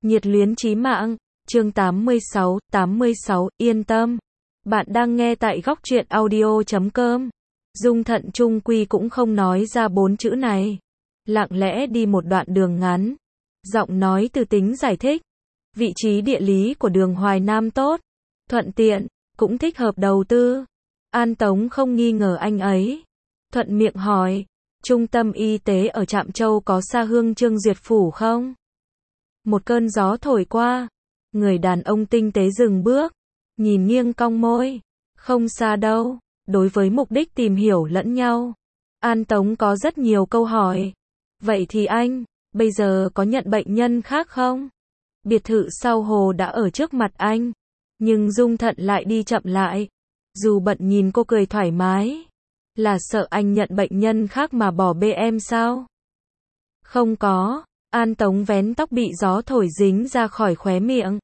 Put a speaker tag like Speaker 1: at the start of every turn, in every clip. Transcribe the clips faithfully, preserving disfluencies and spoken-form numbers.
Speaker 1: Nhiệt luyến chí mạng, chương tám mươi sáu, tám mươi sáu, yên tâm. Bạn đang nghe tại góc truyện audio chấm com. Dung Thận chung quy cũng không nói ra bốn chữ này. Lặng lẽ đi một đoạn đường ngắn. Giọng nói từ tính giải thích. Vị trí địa lý của đường Hoài Nam tốt. Thuận tiện, cũng thích hợp đầu tư. An Tống không nghi ngờ anh ấy. Thuận miệng hỏi, trung tâm y tế ở Trạm Châu có xa Hương Trương Duyệt Phủ không? Một cơn gió thổi qua, người đàn ông tinh tế dừng bước, nhìn nghiêng cong môi, không xa đâu, đối với mục đích tìm hiểu lẫn nhau. An Tống có rất nhiều câu hỏi. Vậy thì anh, bây giờ có nhận bệnh nhân khác không? Biệt thự sau hồ đã ở trước mặt anh, nhưng Dung Thận lại đi chậm lại. Dù bận nhìn cô cười thoải mái, là sợ anh nhận bệnh nhân khác mà bỏ bê em sao? Không có. An Tống vén tóc bị gió thổi dính ra khỏi khóe miệng.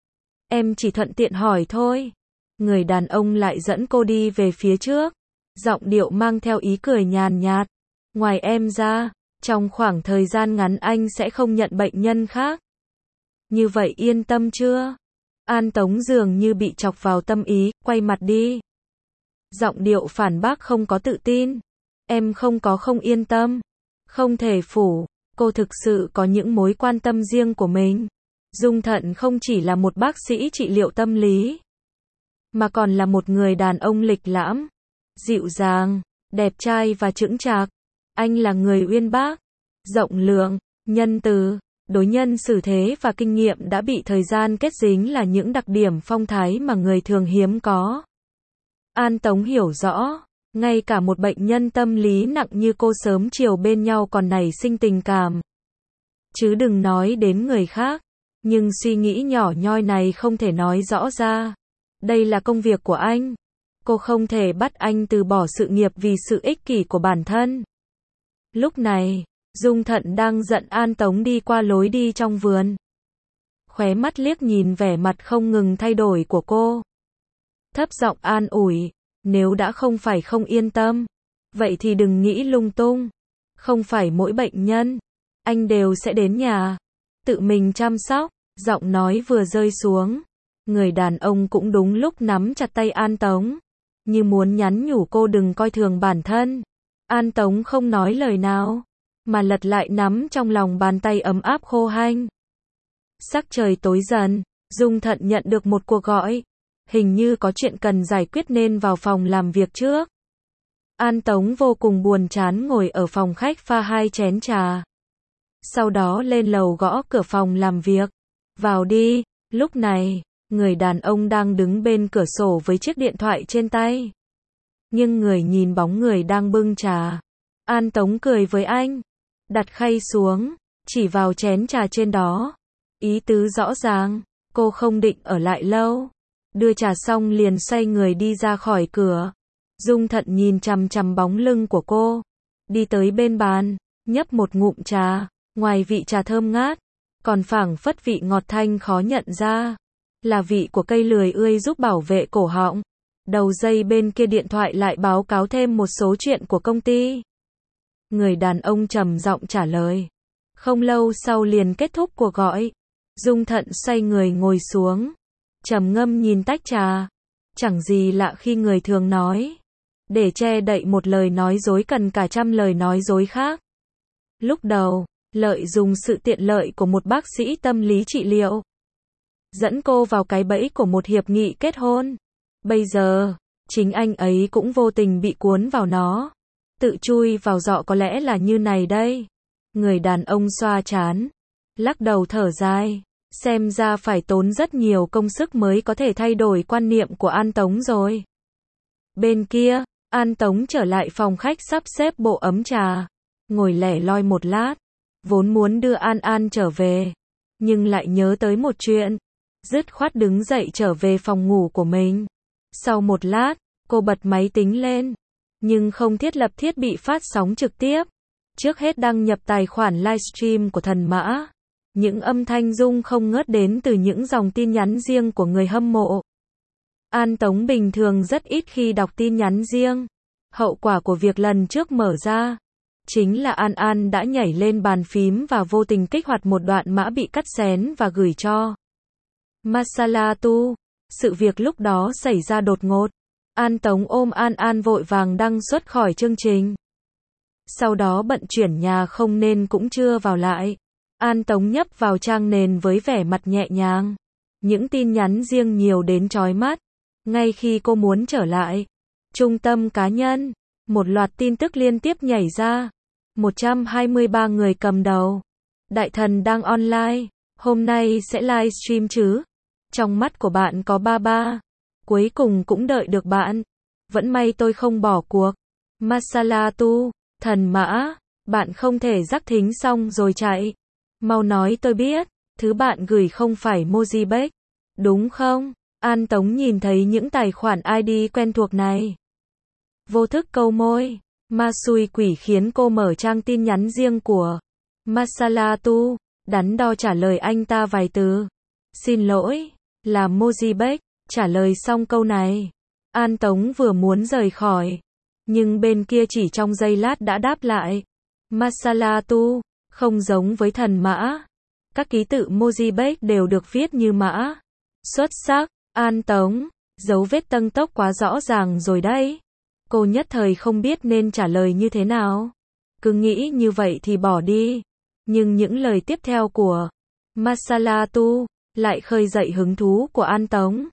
Speaker 1: Em chỉ thuận tiện hỏi thôi. Người đàn ông lại dẫn cô đi về phía trước. Giọng điệu mang theo ý cười nhàn nhạt. Ngoài em ra, trong khoảng thời gian ngắn anh sẽ không nhận bệnh nhân khác. Như vậy yên tâm chưa? An Tống dường như bị chọc vào tâm ý, quay mặt đi. Giọng điệu phản bác không có tự tin. Em không có không yên tâm. Không thể phủ. Cô thực sự có những mối quan tâm riêng của mình. Dung Thận không chỉ là một bác sĩ trị liệu tâm lý, mà còn là một người đàn ông lịch lãm, dịu dàng, đẹp trai và chững chạc. Anh là người uyên bác, rộng lượng, nhân từ, đối nhân xử thế và kinh nghiệm đã bị thời gian kết dính là những đặc điểm phong thái mà người thường hiếm có. An Tống hiểu rõ. Ngay cả một bệnh nhân tâm lý nặng như cô sớm chiều bên nhau còn nảy sinh tình cảm. Chứ đừng nói đến người khác. Nhưng suy nghĩ nhỏ nhoi này không thể nói rõ ra. Đây là công việc của anh. Cô không thể bắt anh từ bỏ sự nghiệp vì sự ích kỷ của bản thân. Lúc này, Dung Thận đang giận An Tống đi qua lối đi trong vườn. Khóe mắt liếc nhìn vẻ mặt không ngừng thay đổi của cô. Thấp giọng an ủi. Nếu đã không phải không yên tâm, vậy thì đừng nghĩ lung tung. Không phải mỗi bệnh nhân, anh đều sẽ đến nhà, tự mình chăm sóc. Giọng nói vừa rơi xuống, người đàn ông cũng đúng lúc nắm chặt tay An Tống, như muốn nhắn nhủ cô đừng coi thường bản thân. An Tống không nói lời nào, mà lật lại nắm trong lòng bàn tay ấm áp khô hanh. Sắc trời tối dần, Dung Thận nhận được một cuộc gọi. Hình như có chuyện cần giải quyết nên vào phòng làm việc trước. An Tống vô cùng buồn chán ngồi ở phòng khách pha hai chén trà. Sau đó lên lầu gõ cửa phòng làm việc. Vào đi. Lúc này, người đàn ông đang đứng bên cửa sổ với chiếc điện thoại trên tay. Nhưng người nhìn bóng người đang bưng trà. An Tống cười với anh. Đặt khay xuống, chỉ vào chén trà trên đó. Ý tứ rõ ràng, cô không định ở lại lâu. Đưa trà xong liền xoay người đi ra khỏi cửa. Dung Thận nhìn chằm chằm bóng lưng của cô. Đi tới bên bàn, nhấp một ngụm trà. Ngoài vị trà thơm ngát, còn phảng phất vị ngọt thanh khó nhận ra. Là vị của cây lười ươi giúp bảo vệ cổ họng. Đầu dây bên kia điện thoại lại báo cáo thêm một số chuyện của công ty. Người đàn ông trầm giọng trả lời. Không lâu sau liền kết thúc cuộc gọi. Dung Thận xoay người ngồi xuống. Trầm ngâm nhìn tách trà. Chẳng gì lạ khi người thường nói. Để che đậy một lời nói dối cần cả trăm lời nói dối khác. Lúc đầu, lợi dùng sự tiện lợi của một bác sĩ tâm lý trị liệu. Dẫn cô vào cái bẫy của một hiệp nghị kết hôn. Bây giờ, chính anh ấy cũng vô tình bị cuốn vào nó. Tự chui vào giọ có lẽ là như này đây. Người đàn ông xoa trán. Lắc đầu thở dài. Xem ra phải tốn rất nhiều công sức mới có thể thay đổi quan niệm của An Tống rồi. Bên kia, An Tống trở lại phòng khách sắp xếp bộ ấm trà. Ngồi lẻ loi một lát. Vốn muốn đưa An An trở về. Nhưng lại nhớ tới một chuyện. Dứt khoát đứng dậy trở về phòng ngủ của mình. Sau một lát, cô bật máy tính lên. Nhưng không thiết lập thiết bị phát sóng trực tiếp. Trước hết đăng nhập tài khoản livestream của Thần Mã. Những âm thanh rung không ngớt đến từ những dòng tin nhắn riêng của người hâm mộ. An Tống bình thường rất ít khi đọc tin nhắn riêng. Hậu quả của việc lần trước mở ra, Chính là An An đã nhảy lên bàn phím và vô tình kích hoạt một đoạn mã bị cắt xén và gửi cho Masalatu. Sự việc lúc đó xảy ra đột ngột. An Tống ôm An An vội vàng đăng xuất khỏi chương trình. Sau đó bận chuyển nhà không nên cũng chưa vào lại. An Tống nhấp vào trang nền với vẻ mặt nhẹ nhàng. Những tin nhắn riêng nhiều đến chói mắt. Ngay khi cô muốn trở lại trung tâm cá nhân, một loạt tin tức liên tiếp nhảy ra. một trăm hai mươi ba người cầm đầu. Đại thần đang online. Hôm nay sẽ livestream chứ? Trong mắt của bạn có ba ba. Cuối cùng cũng đợi được bạn. Vẫn may tôi không bỏ cuộc. Masalatu, thần mã, bạn không thể rắc thính xong rồi chạy. Mau nói tôi biết, thứ bạn gửi không phải Mojibek, đúng không? An Tống nhìn thấy những tài khoản i đê quen thuộc này. Vô thức câu môi. Ma xui quỷ khiến cô mở trang tin nhắn riêng của Masalatu, đắn đo trả lời anh ta vài từ. Xin lỗi, là Mojibek. Trả lời xong câu này, An Tống vừa muốn rời khỏi, nhưng bên kia chỉ trong giây lát đã đáp lại. Masalatu, không giống với thần mã. Các ký tự Mojibek đều được viết như mã. Xuất sắc, An Tống, dấu vết tăng tốc quá rõ ràng rồi đấy. Cô nhất thời không biết nên trả lời như thế nào. Cứ nghĩ như vậy thì bỏ đi. Nhưng những lời tiếp theo của Masalatu lại khơi dậy hứng thú của An Tống.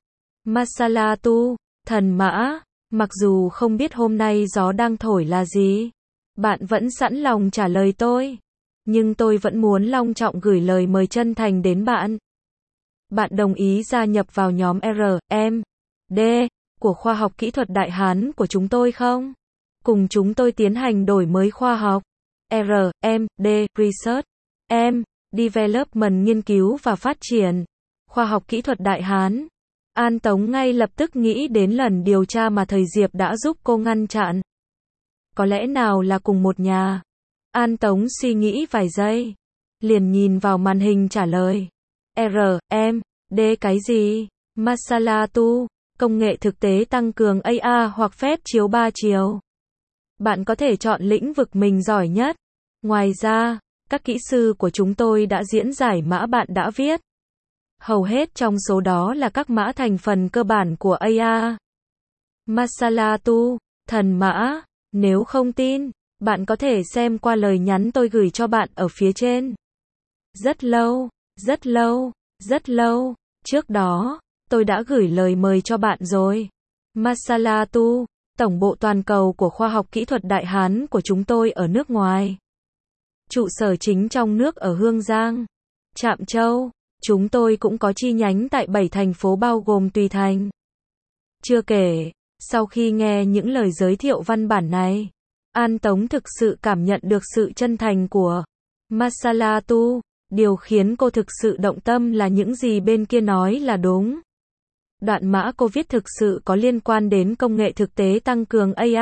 Speaker 1: Masalatu, thần mã, mặc dù không biết hôm nay gió đang thổi là gì, bạn vẫn sẵn lòng trả lời tôi. Nhưng tôi vẫn muốn long trọng gửi lời mời chân thành đến bạn. Bạn đồng ý gia nhập vào nhóm R, M, D của khoa học kỹ thuật Đại Hán của chúng tôi không? Cùng chúng tôi tiến hành đổi mới khoa học. R, M, D, Research, M, Development nghiên cứu và phát triển. Khoa học kỹ thuật Đại Hán. An Tống ngay lập tức nghĩ đến lần điều tra mà thầy Diệp đã giúp cô ngăn chặn. Có lẽ nào là cùng một nhà? An Tống suy nghĩ vài giây. Liền nhìn vào màn hình trả lời. R, M, D cái gì? Masalatu, công nghệ thực tế tăng cường a i hoặc phép chiếu ba chiều. Bạn có thể chọn lĩnh vực mình giỏi nhất. Ngoài ra, các kỹ sư của chúng tôi đã diễn giải mã bạn đã viết. Hầu hết trong số đó là các mã thành phần cơ bản của a i. Masalatu, thần mã, nếu không tin, bạn có thể xem qua lời nhắn tôi gửi cho bạn ở phía trên. Rất lâu, rất lâu, rất lâu, trước đó, tôi đã gửi lời mời cho bạn rồi. Masalatu, tổng bộ toàn cầu của khoa học kỹ thuật Đại Hán của chúng tôi ở nước ngoài. Trụ sở chính trong nước ở Hương Giang, Trạm Châu. Chúng tôi cũng có chi nhánh tại bảy thành phố bao gồm Tùy Thành. Chưa kể, sau khi nghe những lời giới thiệu văn bản này, An Tống thực sự cảm nhận được sự chân thành của Masalatu. Điều khiến cô thực sự động tâm là những gì bên kia nói là đúng. Đoạn mã cô viết thực sự có liên quan đến công nghệ thực tế tăng cường a i.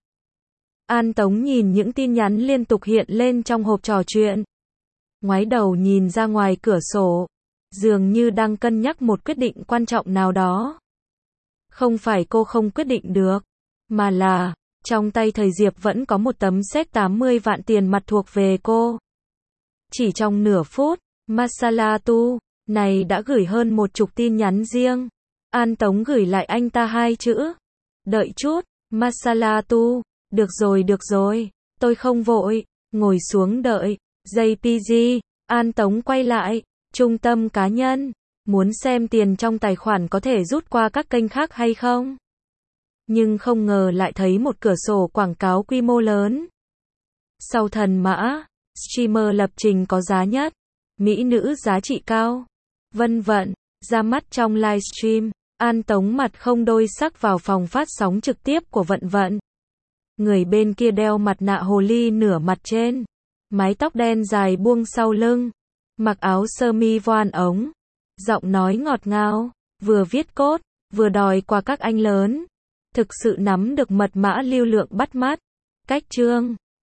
Speaker 1: An Tống nhìn những tin nhắn liên tục hiện lên trong hộp trò chuyện. Ngoái đầu nhìn ra ngoài cửa sổ. Dường như đang cân nhắc một quyết định quan trọng nào đó. Không phải cô không quyết định được, mà là, trong tay thầy Diệp vẫn có một tấm séc tám mươi vạn tiền mặt thuộc về cô. Chỉ trong nửa phút, Masalatu này đã gửi hơn một chục tin nhắn riêng. An Tống gửi lại anh ta hai chữ. Đợi chút, Masalatu, được rồi được rồi, tôi không vội, ngồi xuống đợi. gi pê giê, An Tống quay lại. Trung tâm cá nhân, muốn xem tiền trong tài khoản có thể rút qua các kênh khác hay không? Nhưng không ngờ lại thấy một cửa sổ quảng cáo quy mô lớn. Sau thần mã, streamer lập trình có giá nhất, mỹ nữ giá trị cao, vân vân, ra mắt trong livestream. An Tống mặt không đôi sắc vào phòng phát sóng trực tiếp của Vận Vận. Người bên kia đeo mặt nạ hồ ly nửa mặt trên, mái tóc đen dài buông sau lưng. Mặc áo sơ mi voan ống, giọng nói ngọt ngào, vừa viết code, vừa đòi qua các anh lớn. Thực sự nắm được mật mã lưu lượng bắt mắt. Cách chương